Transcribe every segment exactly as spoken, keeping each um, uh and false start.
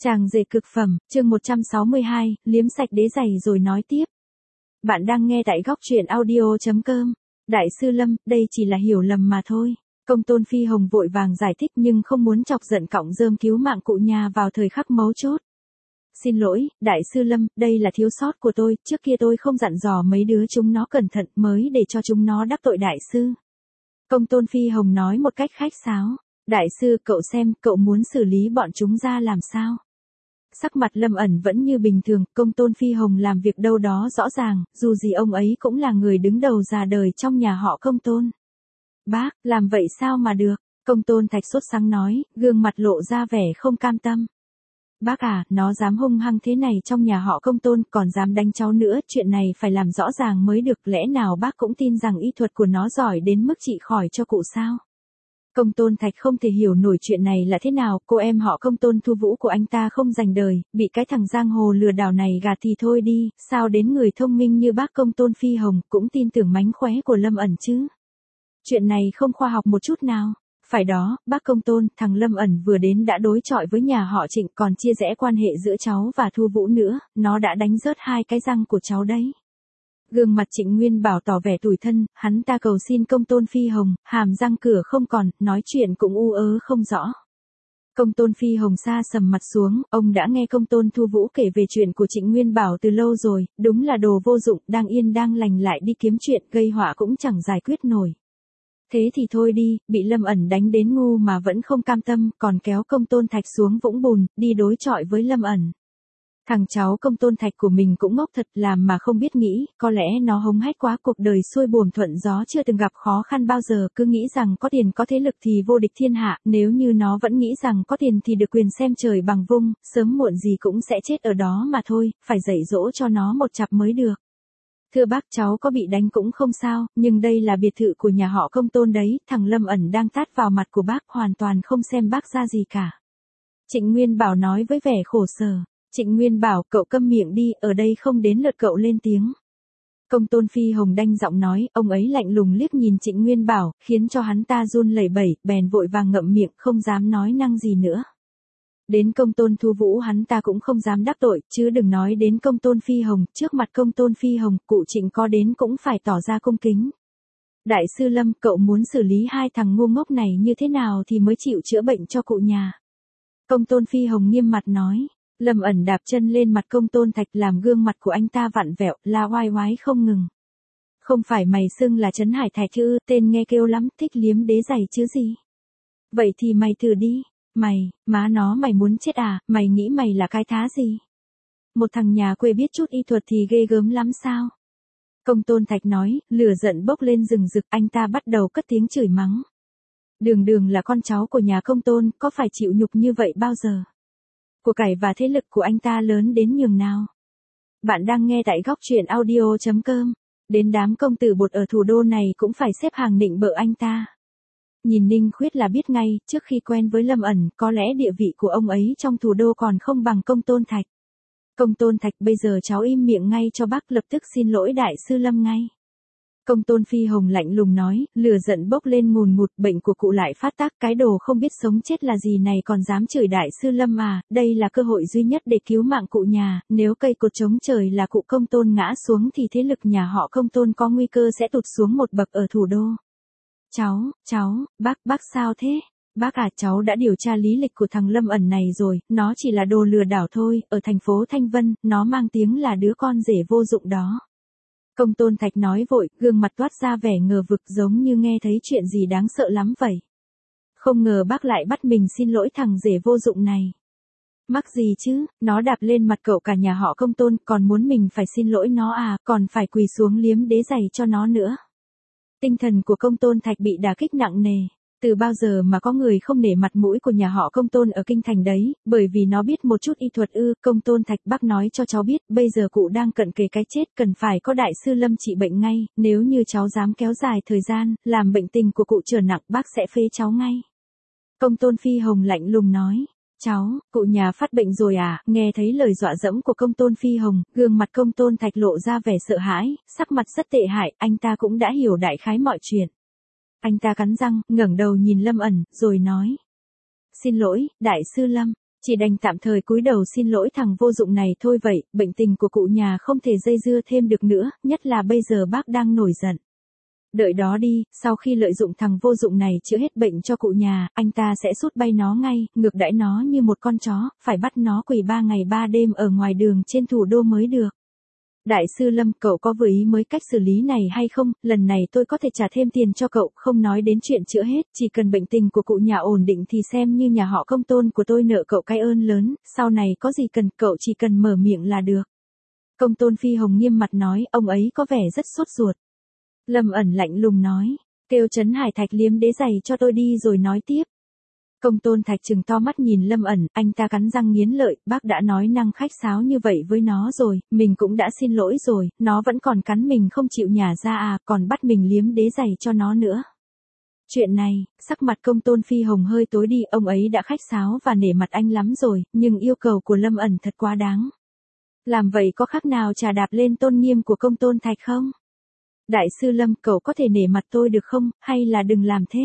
Chàng rể cực phẩm, chương một trăm sáu mươi hai, liếm sạch đế giày rồi nói tiếp. Bạn đang nghe tại góc truyện audio chấm com. Đại sư Lâm, đây chỉ là hiểu lầm mà thôi. Công tôn Phi Hồng vội vàng giải thích nhưng không muốn chọc giận cọng rơm cứu mạng cụ nhà vào thời khắc mấu chốt. Xin lỗi, Đại sư Lâm, đây là thiếu sót của tôi, trước kia tôi không dặn dò mấy đứa chúng nó cẩn thận mới để cho chúng nó đắc tội Đại sư. Công tôn Phi Hồng nói một cách khách sáo. Đại sư, cậu xem, cậu muốn xử lý bọn chúng ra làm sao? Sắc mặt Lâm ẩn vẫn như bình thường, công tôn Phi Hồng làm việc đâu đó rõ ràng, dù gì ông ấy cũng là người đứng đầu già đời trong nhà họ công tôn. Bác, làm vậy sao mà được? Công tôn Thạch sốt sắng nói, gương mặt lộ ra vẻ không cam tâm. Bác à, nó dám hung hăng thế này trong nhà họ công tôn, còn dám đánh cháu nữa, chuyện này phải làm rõ ràng mới được, lẽ nào bác cũng tin rằng y thuật của nó giỏi đến mức trị khỏi cho cụ sao? Công tôn Thạch không thể hiểu nổi chuyện này là thế nào, cô em họ công tôn Thu Vũ của anh ta không dành đời, bị cái thằng giang hồ lừa đảo này gạt thì thôi đi, sao đến người thông minh như bác công tôn Phi Hồng cũng tin tưởng mánh khóe của Lâm ẩn chứ? Chuyện này không khoa học một chút nào. Phải đó, bác công tôn, thằng Lâm ẩn vừa đến đã đối chọi với nhà họ Trịnh còn chia rẽ quan hệ giữa cháu và Thu Vũ nữa, nó đã đánh rớt hai cái răng của cháu đấy. Gương mặt Trịnh Nguyên Bảo tỏ vẻ tủi thân, hắn ta cầu xin công tôn Phi Hồng, hàm răng cửa không còn, nói chuyện cũng u ớ không rõ. Công tôn Phi Hồng sa sầm mặt xuống, ông đã nghe công tôn Thu Vũ kể về chuyện của Trịnh Nguyên Bảo từ lâu rồi, đúng là đồ vô dụng, đang yên đang lành lại đi kiếm chuyện, gây họa cũng chẳng giải quyết nổi. Thế thì thôi đi, bị Lâm ẩn đánh đến ngu mà vẫn không cam tâm, còn kéo công tôn Thạch xuống vũng bùn, đi đối chọi với Lâm ẩn. Thằng cháu công tôn Thạch của mình cũng ngốc thật, làm mà không biết nghĩ, có lẽ nó hống hách quá, cuộc đời xuôi buồm thuận gió chưa từng gặp khó khăn bao giờ, cứ nghĩ rằng có tiền có thế lực thì vô địch thiên hạ, nếu như nó vẫn nghĩ rằng có tiền thì được quyền xem trời bằng vung, sớm muộn gì cũng sẽ chết ở đó mà thôi, phải dạy dỗ cho nó một chặp mới được. Thưa bác, cháu có bị đánh cũng không sao, nhưng đây là biệt thự của nhà họ công tôn đấy, thằng Lâm ẩn đang tát vào mặt của bác, hoàn toàn không xem bác ra gì cả. Trịnh Nguyên Bảo nói với vẻ khổ sở. Trịnh Nguyên Bảo, cậu câm miệng đi, ở đây không đến lượt cậu lên tiếng. Công tôn Phi Hồng đanh giọng nói, ông ấy lạnh lùng liếc nhìn Trịnh Nguyên Bảo, khiến cho hắn ta run lẩy bẩy, bèn vội vàng ngậm miệng, không dám nói năng gì nữa. Đến công tôn Thu Vũ hắn ta cũng không dám đắc tội, chứ đừng nói đến công tôn Phi Hồng, trước mặt công tôn Phi Hồng, cụ Trịnh có đến cũng phải tỏ ra cung kính. Đại sư Lâm, cậu muốn xử lý hai thằng ngu ngốc này như thế nào thì mới chịu chữa bệnh cho cụ nhà? Công tôn Phi Hồng nghiêm mặt nói. Lâm ẩn đạp chân lên mặt công tôn Thạch làm gương mặt của anh ta vặn vẹo, la oai oái không ngừng. Không phải mày xưng là Trấn Hải Thạch chứ, tên nghe kêu lắm, thích liếm đế giày chứ gì. Vậy thì mày thử đi. Mày, má nó mày muốn chết à, mày nghĩ mày là cái thá gì? Một thằng nhà quê biết chút y thuật thì ghê gớm lắm sao? Công tôn Thạch nói, lửa giận bốc lên rừng rực, anh ta bắt đầu cất tiếng chửi mắng. Đường đường là con cháu của nhà công tôn, có phải chịu nhục như vậy bao giờ? Của cải và thế lực của anh ta lớn đến nhường nào? Bạn đang nghe tại góc truyện audio chấm com. Đến đám công tử bột ở thủ đô này cũng phải xếp hàng nịnh bợ anh ta. Nhìn Ninh Khuyết là biết ngay, trước khi quen với Lâm ẩn, có lẽ địa vị của ông ấy trong thủ đô còn không bằng công tôn Thạch. Công tôn Thạch, bây giờ cháu im miệng ngay cho bác, lập tức xin lỗi đại sư Lâm ngay. Công tôn Phi Hồng lạnh lùng nói, lửa giận bốc lên ngùn ngụt, bệnh của cụ lại phát tác, cái đồ không biết sống chết là gì này còn dám chửi đại sư Lâm à, đây là cơ hội duy nhất để cứu mạng cụ nhà, nếu cây cột chống trời là cụ công tôn ngã xuống thì thế lực nhà họ công tôn có nguy cơ sẽ tụt xuống một bậc ở thủ đô. Cháu, cháu, bác, bác sao thế? Bác à, cháu đã điều tra lý lịch của thằng Lâm ẩn này rồi, nó chỉ là đồ lừa đảo thôi, ở thành phố Thanh Vân, nó mang tiếng là đứa con rể vô dụng đó. Công tôn Thạch nói vội, gương mặt toát ra vẻ ngờ vực giống như nghe thấy chuyện gì đáng sợ lắm vậy. Không ngờ bác lại bắt mình xin lỗi thằng rể vô dụng này. Mắc gì chứ, nó đạp lên mặt cậu cả nhà họ công tôn, còn muốn mình phải xin lỗi nó à, còn phải quỳ xuống liếm đế giày cho nó nữa. Tinh thần của công tôn Thạch bị đả kích nặng nề. Từ bao giờ mà có người không nể mặt mũi của nhà họ công tôn ở kinh thành đấy, bởi vì nó biết một chút y thuật ư, công tôn Thạch bác nói cho cháu biết, bây giờ cụ đang cận kề cái chết, cần phải có đại sư Lâm trị bệnh ngay, nếu như cháu dám kéo dài thời gian, làm bệnh tình của cụ trở nặng, bác sẽ phế cháu ngay. Công tôn Phi Hồng lạnh lùng nói, cháu, cụ nhà phát bệnh rồi à, nghe thấy lời dọa dẫm của công tôn Phi Hồng, gương mặt công tôn Thạch lộ ra vẻ sợ hãi, sắc mặt rất tệ hại, anh ta cũng đã hiểu đại khái mọi chuyện. Anh ta cắn răng, ngẩng đầu nhìn Lâm ẩn, rồi nói. Xin lỗi, đại sư Lâm. Chỉ đành tạm thời cúi đầu xin lỗi thằng vô dụng này thôi vậy, bệnh tình của cụ nhà không thể dây dưa thêm được nữa, nhất là bây giờ bác đang nổi giận. Đợi đó đi, sau khi lợi dụng thằng vô dụng này chữa hết bệnh cho cụ nhà, anh ta sẽ sút bay nó ngay, ngược đãi nó như một con chó, phải bắt nó quỳ ba ngày ba đêm ở ngoài đường trên thủ đô mới được. Đại sư Lâm, cậu có vừa ý mới cách xử lý này hay không? Lần này tôi có thể trả thêm tiền cho cậu, không nói đến chuyện chữa hết, chỉ cần bệnh tình của cụ nhà ổn định thì xem như nhà họ Công Tôn của tôi nợ cậu cái ơn lớn, sau này có gì cần cậu chỉ cần mở miệng là được. Công Tôn Phi Hồng nghiêm mặt nói, ông ấy có vẻ rất sốt ruột. Lâm Ẩn lạnh lùng nói, kêu Trấn Hải Thạch liếm đế giày cho tôi đi rồi nói tiếp. Công Tôn Thạch trừng to mắt nhìn Lâm Ẩn, anh ta cắn răng nghiến lợi, bác đã nói năng khách sáo như vậy với nó rồi, mình cũng đã xin lỗi rồi, nó vẫn còn cắn mình không chịu nhả ra à, còn bắt mình liếm đế giày cho nó nữa. Chuyện này, sắc mặt Công Tôn Phi Hồng hơi tối đi, ông ấy đã khách sáo và nể mặt anh lắm rồi, nhưng yêu cầu của Lâm Ẩn thật quá đáng. Làm vậy có khác nào chà đạp lên tôn nghiêm của Công Tôn Thạch không? Đại sư Lâm, cậu có thể nể mặt tôi được không, hay là đừng làm thế?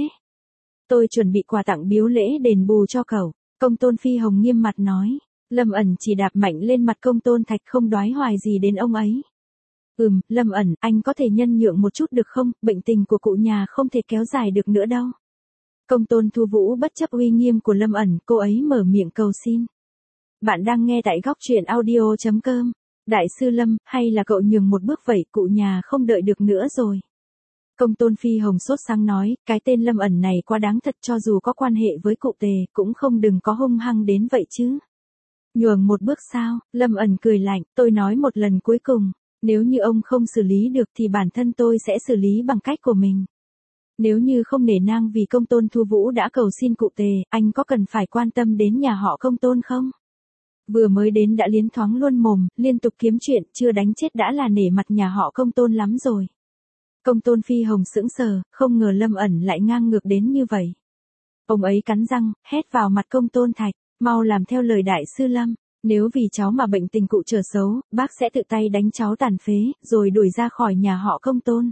Tôi chuẩn bị quà tặng biếu lễ đền bù cho cậu. Công Tôn Phi Hồng nghiêm mặt nói. Lâm Ẩn chỉ đạp mạnh lên mặt Công Tôn Thạch không đoái hoài gì đến ông ấy. Ừm, Lâm Ẩn, anh có thể nhân nhượng một chút được không, bệnh tình của cụ nhà không thể kéo dài được nữa đâu. Công Tôn Thu Vũ bất chấp uy nghiêm của Lâm Ẩn, cô ấy mở miệng cầu xin. Bạn đang nghe tại góc truyện audio chấm com. Đại sư Lâm, hay là cậu nhường một bước vậy, cụ nhà không đợi được nữa rồi. Công Tôn Phi Hồng sốt sáng nói, cái tên Lâm Ẩn này quá đáng thật, cho dù có quan hệ với cụ Tề, cũng không đừng có hung hăng đến vậy chứ. Nhường một bước sao? Lâm Ẩn cười lạnh, tôi nói một lần cuối cùng, nếu như ông không xử lý được thì bản thân tôi sẽ xử lý bằng cách của mình. Nếu như không nể nang vì Công Tôn Thu Vũ đã cầu xin cụ Tề, anh có cần phải quan tâm đến nhà họ Công Tôn không? Vừa mới đến đã liến thoáng luôn mồm, liên tục kiếm chuyện, chưa đánh chết đã là nể mặt nhà họ Công Tôn lắm rồi. Công Tôn Phi Hồng sững sờ, không ngờ Lâm Ẩn lại ngang ngược đến như vậy. Ông ấy cắn răng, hét vào mặt Công Tôn Thạch, mau làm theo lời đại sư Lâm, nếu vì cháu mà bệnh tình cụ trở xấu, bác sẽ tự tay đánh cháu tàn phế, rồi đuổi ra khỏi nhà họ Công Tôn.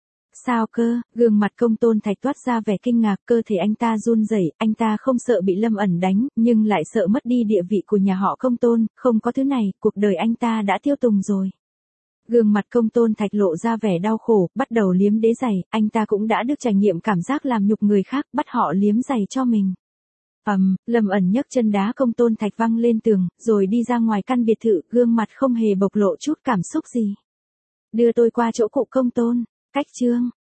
Sao cơ? Gương mặt Công Tôn Thạch toát ra vẻ kinh ngạc, cơ thể anh ta run rẩy, anh ta không sợ bị Lâm Ẩn đánh, nhưng lại sợ mất đi địa vị của nhà họ Công Tôn, không có thứ này, cuộc đời anh ta đã tiêu tùng rồi. Gương mặt Công Tôn Thạch lộ ra vẻ đau khổ, bắt đầu liếm đế giày, anh ta cũng đã được trải nghiệm cảm giác làm nhục người khác, bắt họ liếm giày cho mình. Ầm, um, Lâm Ẩn nhấc chân đá Công Tôn Thạch văng lên tường, rồi đi ra ngoài căn biệt thự, gương mặt không hề bộc lộ chút cảm xúc gì. Đưa tôi qua chỗ cụ Công Tôn. Cách chương